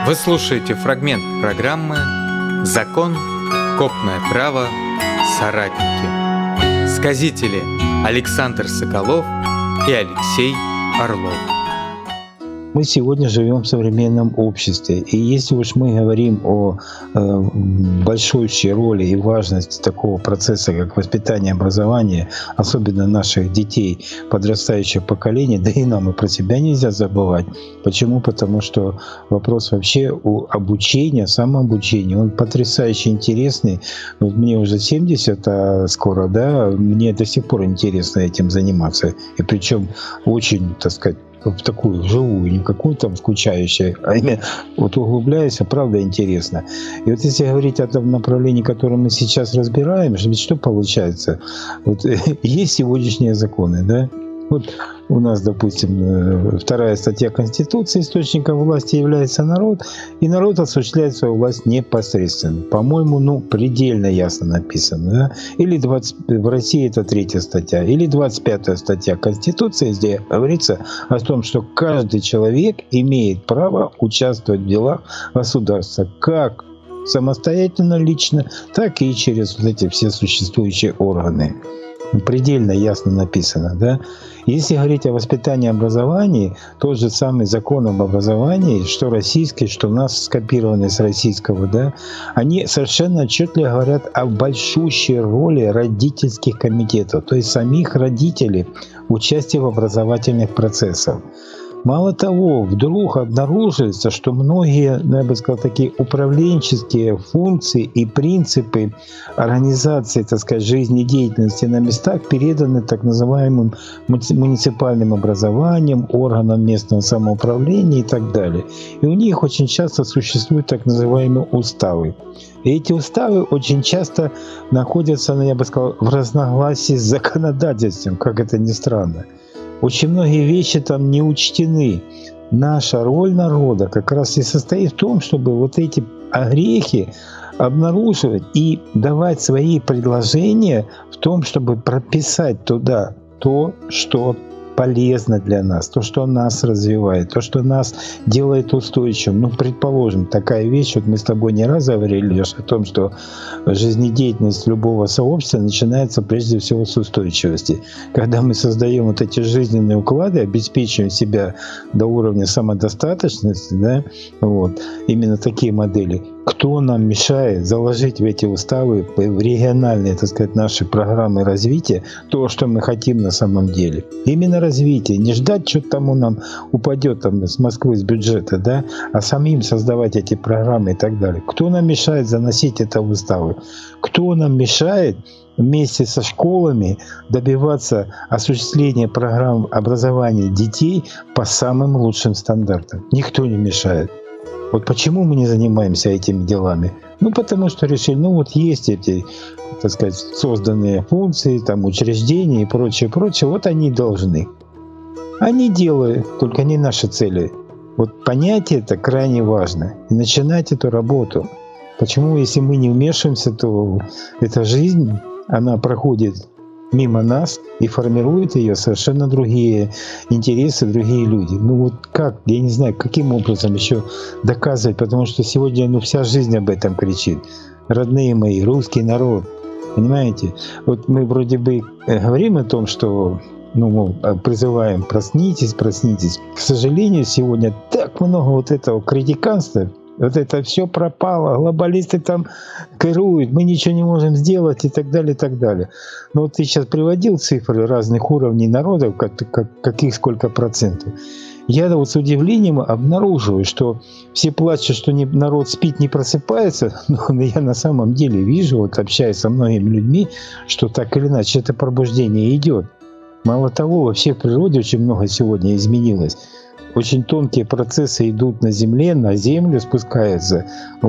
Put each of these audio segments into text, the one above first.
Вы слушаете фрагмент программы «Закон, копное право, соратники». Сказители Александр Соколов и Алексей Орлов. Мы сегодня живем в современном обществе, и если уж мы говорим о большой роли и важности такого процесса, как воспитание, образование, особенно наших детей, подрастающего поколения, да и нам и про себя нельзя забывать. Почему? Потому что вопрос вообще о обучении, самообучении, он потрясающе интересный. Вот мне уже 70, а скоро, да, мне до сих пор интересно этим заниматься, и причем очень, так сказать, в такую живую, не какую там скучающую, а именно вот углубляюсь, а правда интересно. И вот если говорить о том направлении, которое мы сейчас разбираем, ведь что получается? Вот есть сегодняшние законы, да? Вот у нас, допустим, 2 статья Конституции: источником власти является народ, и народ осуществляет свою власть непосредственно. По-моему, предельно ясно написано. Да? Или в России это 3 статья, или 25 статья Конституции, где говорится о том, что каждый человек имеет право участвовать в делах государства, как самостоятельно, лично, так и через вот эти все существующие органы. Предельно ясно написано, да? Если говорить о воспитании и образовании, тот же самый закон об образовании, что российский, что у нас скопированный с российского, да, они совершенно отчетливо говорят о большущей роли родительских комитетов, то есть самих родителей в участии в образовательных процессах. Мало того, вдруг обнаруживается, что многие, я бы сказал, такие управленческие функции и принципы организации, так сказать, жизнедеятельности на местах переданы так называемым муниципальным образованием, органам местного самоуправления и так далее. И у них очень часто существуют так называемые уставы. И эти уставы очень часто находятся, я бы сказал, в разногласии с законодательством, как это ни странно. Очень многие вещи там не учтены. Наша роль народа как раз и состоит в том, чтобы вот эти огрехи обнаруживать и давать свои предложения в том, чтобы прописать туда то, что полезно для нас, то, что нас развивает, то, что нас делает устойчивым. Предположим, такая вещь, вот мы с тобой не раз говорили, Леш, о том, что жизнедеятельность любого сообщества начинается прежде всего с устойчивости. Когда мы создаем вот эти жизненные уклады, обеспечиваем себя до уровня самодостаточности, да, вот, именно такие модели, кто нам мешает заложить в эти уставы, в региональные, так сказать, наши программы развития то, что мы хотим на самом деле? Именно развитие. Не ждать, что тому нам упадет там с Москвы, с бюджета, да, а самим создавать эти программы и так далее. Кто нам мешает заносить это в уставы? Кто нам мешает вместе со школами добиваться осуществления программ образования детей по самым лучшим стандартам? Никто не мешает. Вот почему мы не занимаемся этими делами? Потому что решили, есть эти, так сказать, созданные функции, там, учреждения и прочее, вот они должны. Они делают, только не наши цели. Вот понятие это крайне важно. И начинать эту работу. Почему, если мы не вмешиваемся, то эта жизнь, она проходит мимо нас и формируют ее совершенно другие интересы, другие люди. Как, я не знаю, каким образом еще доказывать, потому что сегодня вся жизнь об этом кричит. Родные мои, русский народ, понимаете? Вот мы вроде бы говорим о том, что призываем проснитесь. К сожалению, сегодня так много вот этого критиканства. Вот это все пропало, глобалисты там кыруют, мы ничего не можем сделать и так далее, и так далее. Но вот ты сейчас приводил цифры разных уровней народов, каких сколько процентов. Я вот с удивлением обнаруживаю, что все плачут, что народ спит, не просыпается, но я на самом деле вижу, вот общаясь со многими людьми, что так или иначе это пробуждение идет. Мало того, вообще в природе очень много сегодня изменилось. Очень тонкие процессы идут на Земле, на Землю спускаются,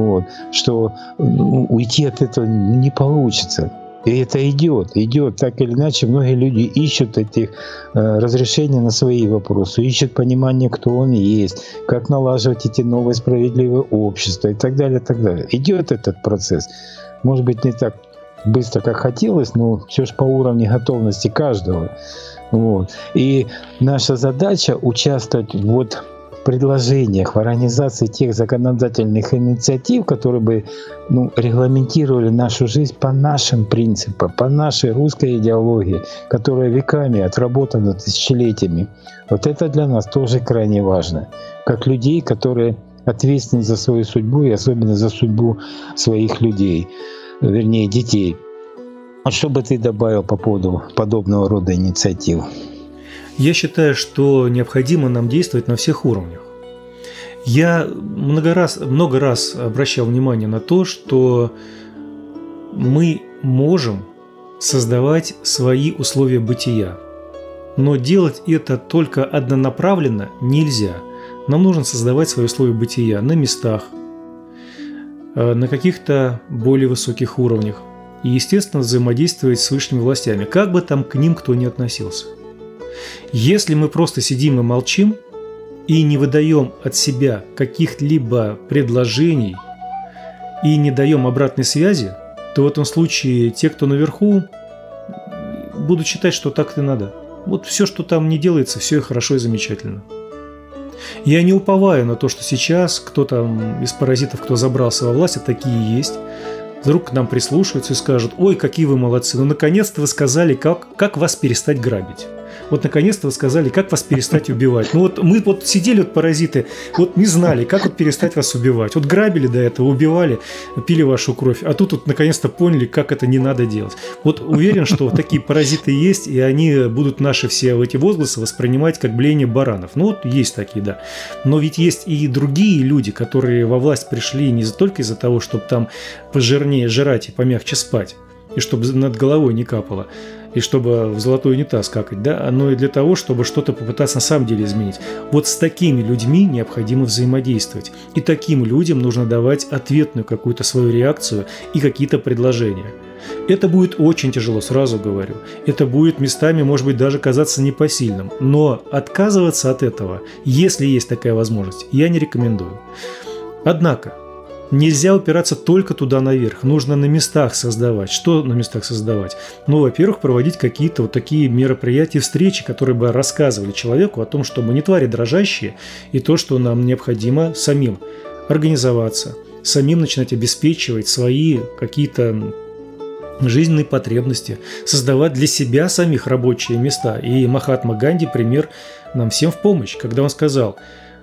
что уйти от этого не получится. И это идет так или иначе. Многие люди ищут этих разрешений на свои вопросы, ищут понимание, кто он есть, как налаживать эти новые справедливые общества и так далее, и так далее. Идет этот процесс. Может быть, не так быстро, как хотелось, но все же по уровню готовности каждого. И наша задача участвовать предложениях, в организации тех законодательных инициатив, которые бы регламентировали нашу жизнь по нашим принципам, по нашей русской идеологии, которая веками отработана тысячелетиями. Вот это для нас тоже крайне важно. Как людей, которые ответственны за свою судьбу и особенно за судьбу своих людей, вернее детей. А что бы ты добавил по поводу подобного рода инициатив? Я считаю, что необходимо нам действовать на всех уровнях. Я много раз обращал внимание на то, что мы можем создавать свои условия бытия, но делать это только однонаправленно нельзя. Нам нужно создавать свои условия бытия на местах, на каких-то более высоких уровнях и, естественно, взаимодействовать с высшими властями, как бы там к ним кто ни относился. Если мы просто сидим и молчим и не выдаем от себя каких-либо предложений и не даем обратной связи, то в этом случае те, кто наверху, будут считать, что так и надо. Вот все, что там не делается, все и хорошо и замечательно. Я не уповаю на то, что сейчас кто-то из паразитов, кто забрался во власть, а такие есть, вдруг к нам прислушаются и скажут: ой, какие вы молодцы, ну наконец-то вы сказали, как вас перестать грабить. Вот наконец-то вы сказали, как вас перестать убивать. Ну вот мы вот сидели, вот паразиты, вот не знали, как вот перестать вас убивать. Вот грабили до этого, убивали, пили вашу кровь, а тут вот наконец-то поняли, как это не надо делать. Вот уверен, что такие паразиты есть, и они будут наши все эти возгласы воспринимать как блеяние баранов. Ну вот есть такие, да. Но ведь есть и другие люди, которые во власть пришли не только из-за того, чтобы там пожирнее жрать и помягче спать, и чтобы над головой не капало, и чтобы в золотой унитаз какать, да, но и для того, чтобы что-то попытаться на самом деле изменить. Вот с такими людьми необходимо взаимодействовать. И таким людям нужно давать ответную какую-то свою реакцию и какие-то предложения. Это будет очень тяжело, сразу говорю. Это будет местами, может быть, даже казаться непосильным. Но отказываться от этого, если есть такая возможность, я не рекомендую. Однако, нельзя упираться только туда наверх. Нужно на местах создавать. Что на местах создавать? Ну, во-первых, проводить какие-то вот такие мероприятия, встречи, которые бы рассказывали человеку о том, что мы не твари дрожащие, и то, что нам необходимо самим организоваться, самим начинать обеспечивать свои какие-то жизненные потребности, создавать для себя самих рабочие места. И Махатма Ганди пример нам всем в помощь, когда он сказал: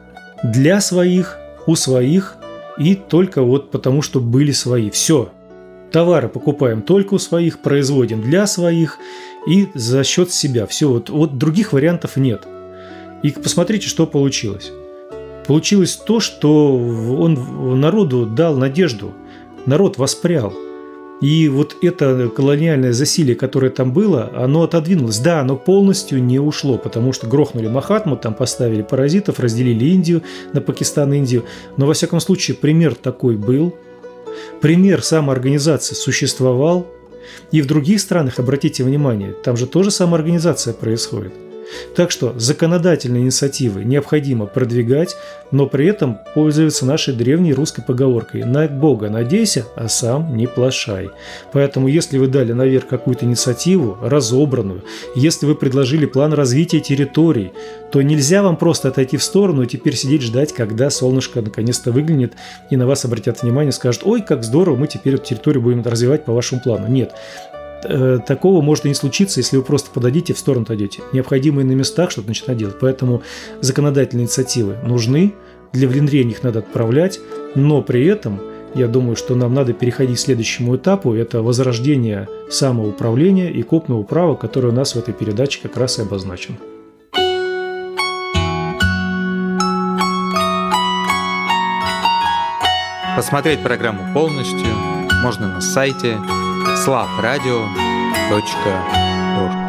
для своих, у своих, и только вот потому, что были свои. Все. Товары покупаем только у своих, производим для своих и за счет себя. Все. Вот других вариантов нет. И посмотрите, что получилось. Получилось то, что он народу дал надежду. Народ воспрял. И вот это колониальное засилие, которое там было, оно отодвинулось. Да, оно полностью не ушло, потому что грохнули Махатму, там поставили паразитов, разделили Индию на Пакистан и Индию. Но, во всяком случае, пример такой был. Пример самоорганизации существовал. И в других странах, обратите внимание, там же тоже самоорганизация происходит. Так что законодательные инициативы необходимо продвигать, но при этом пользоваться нашей древней русской поговоркой: «На Бога надейся, а сам не плашай». Поэтому, если вы дали наверх какую-то инициативу, разобранную, если вы предложили план развития территорий, то нельзя вам просто отойти в сторону и теперь сидеть ждать, когда солнышко наконец-то выглянет и на вас обратят внимание, скажут: ой, как здорово, мы теперь эту территорию будем развивать по вашему плану. Нет. Такого может и не случиться, если вы просто подадите, в сторону отойдете. Необходимо и на местах что-то начинать делать. Поэтому законодательные инициативы нужны, для внедрения их надо отправлять, но при этом я думаю, что нам надо переходить к следующему этапу. Это возрождение самоуправления и копного права, которое у нас в этой передаче как раз и обозначено. Посмотреть программу полностью можно на сайте slavradio.org.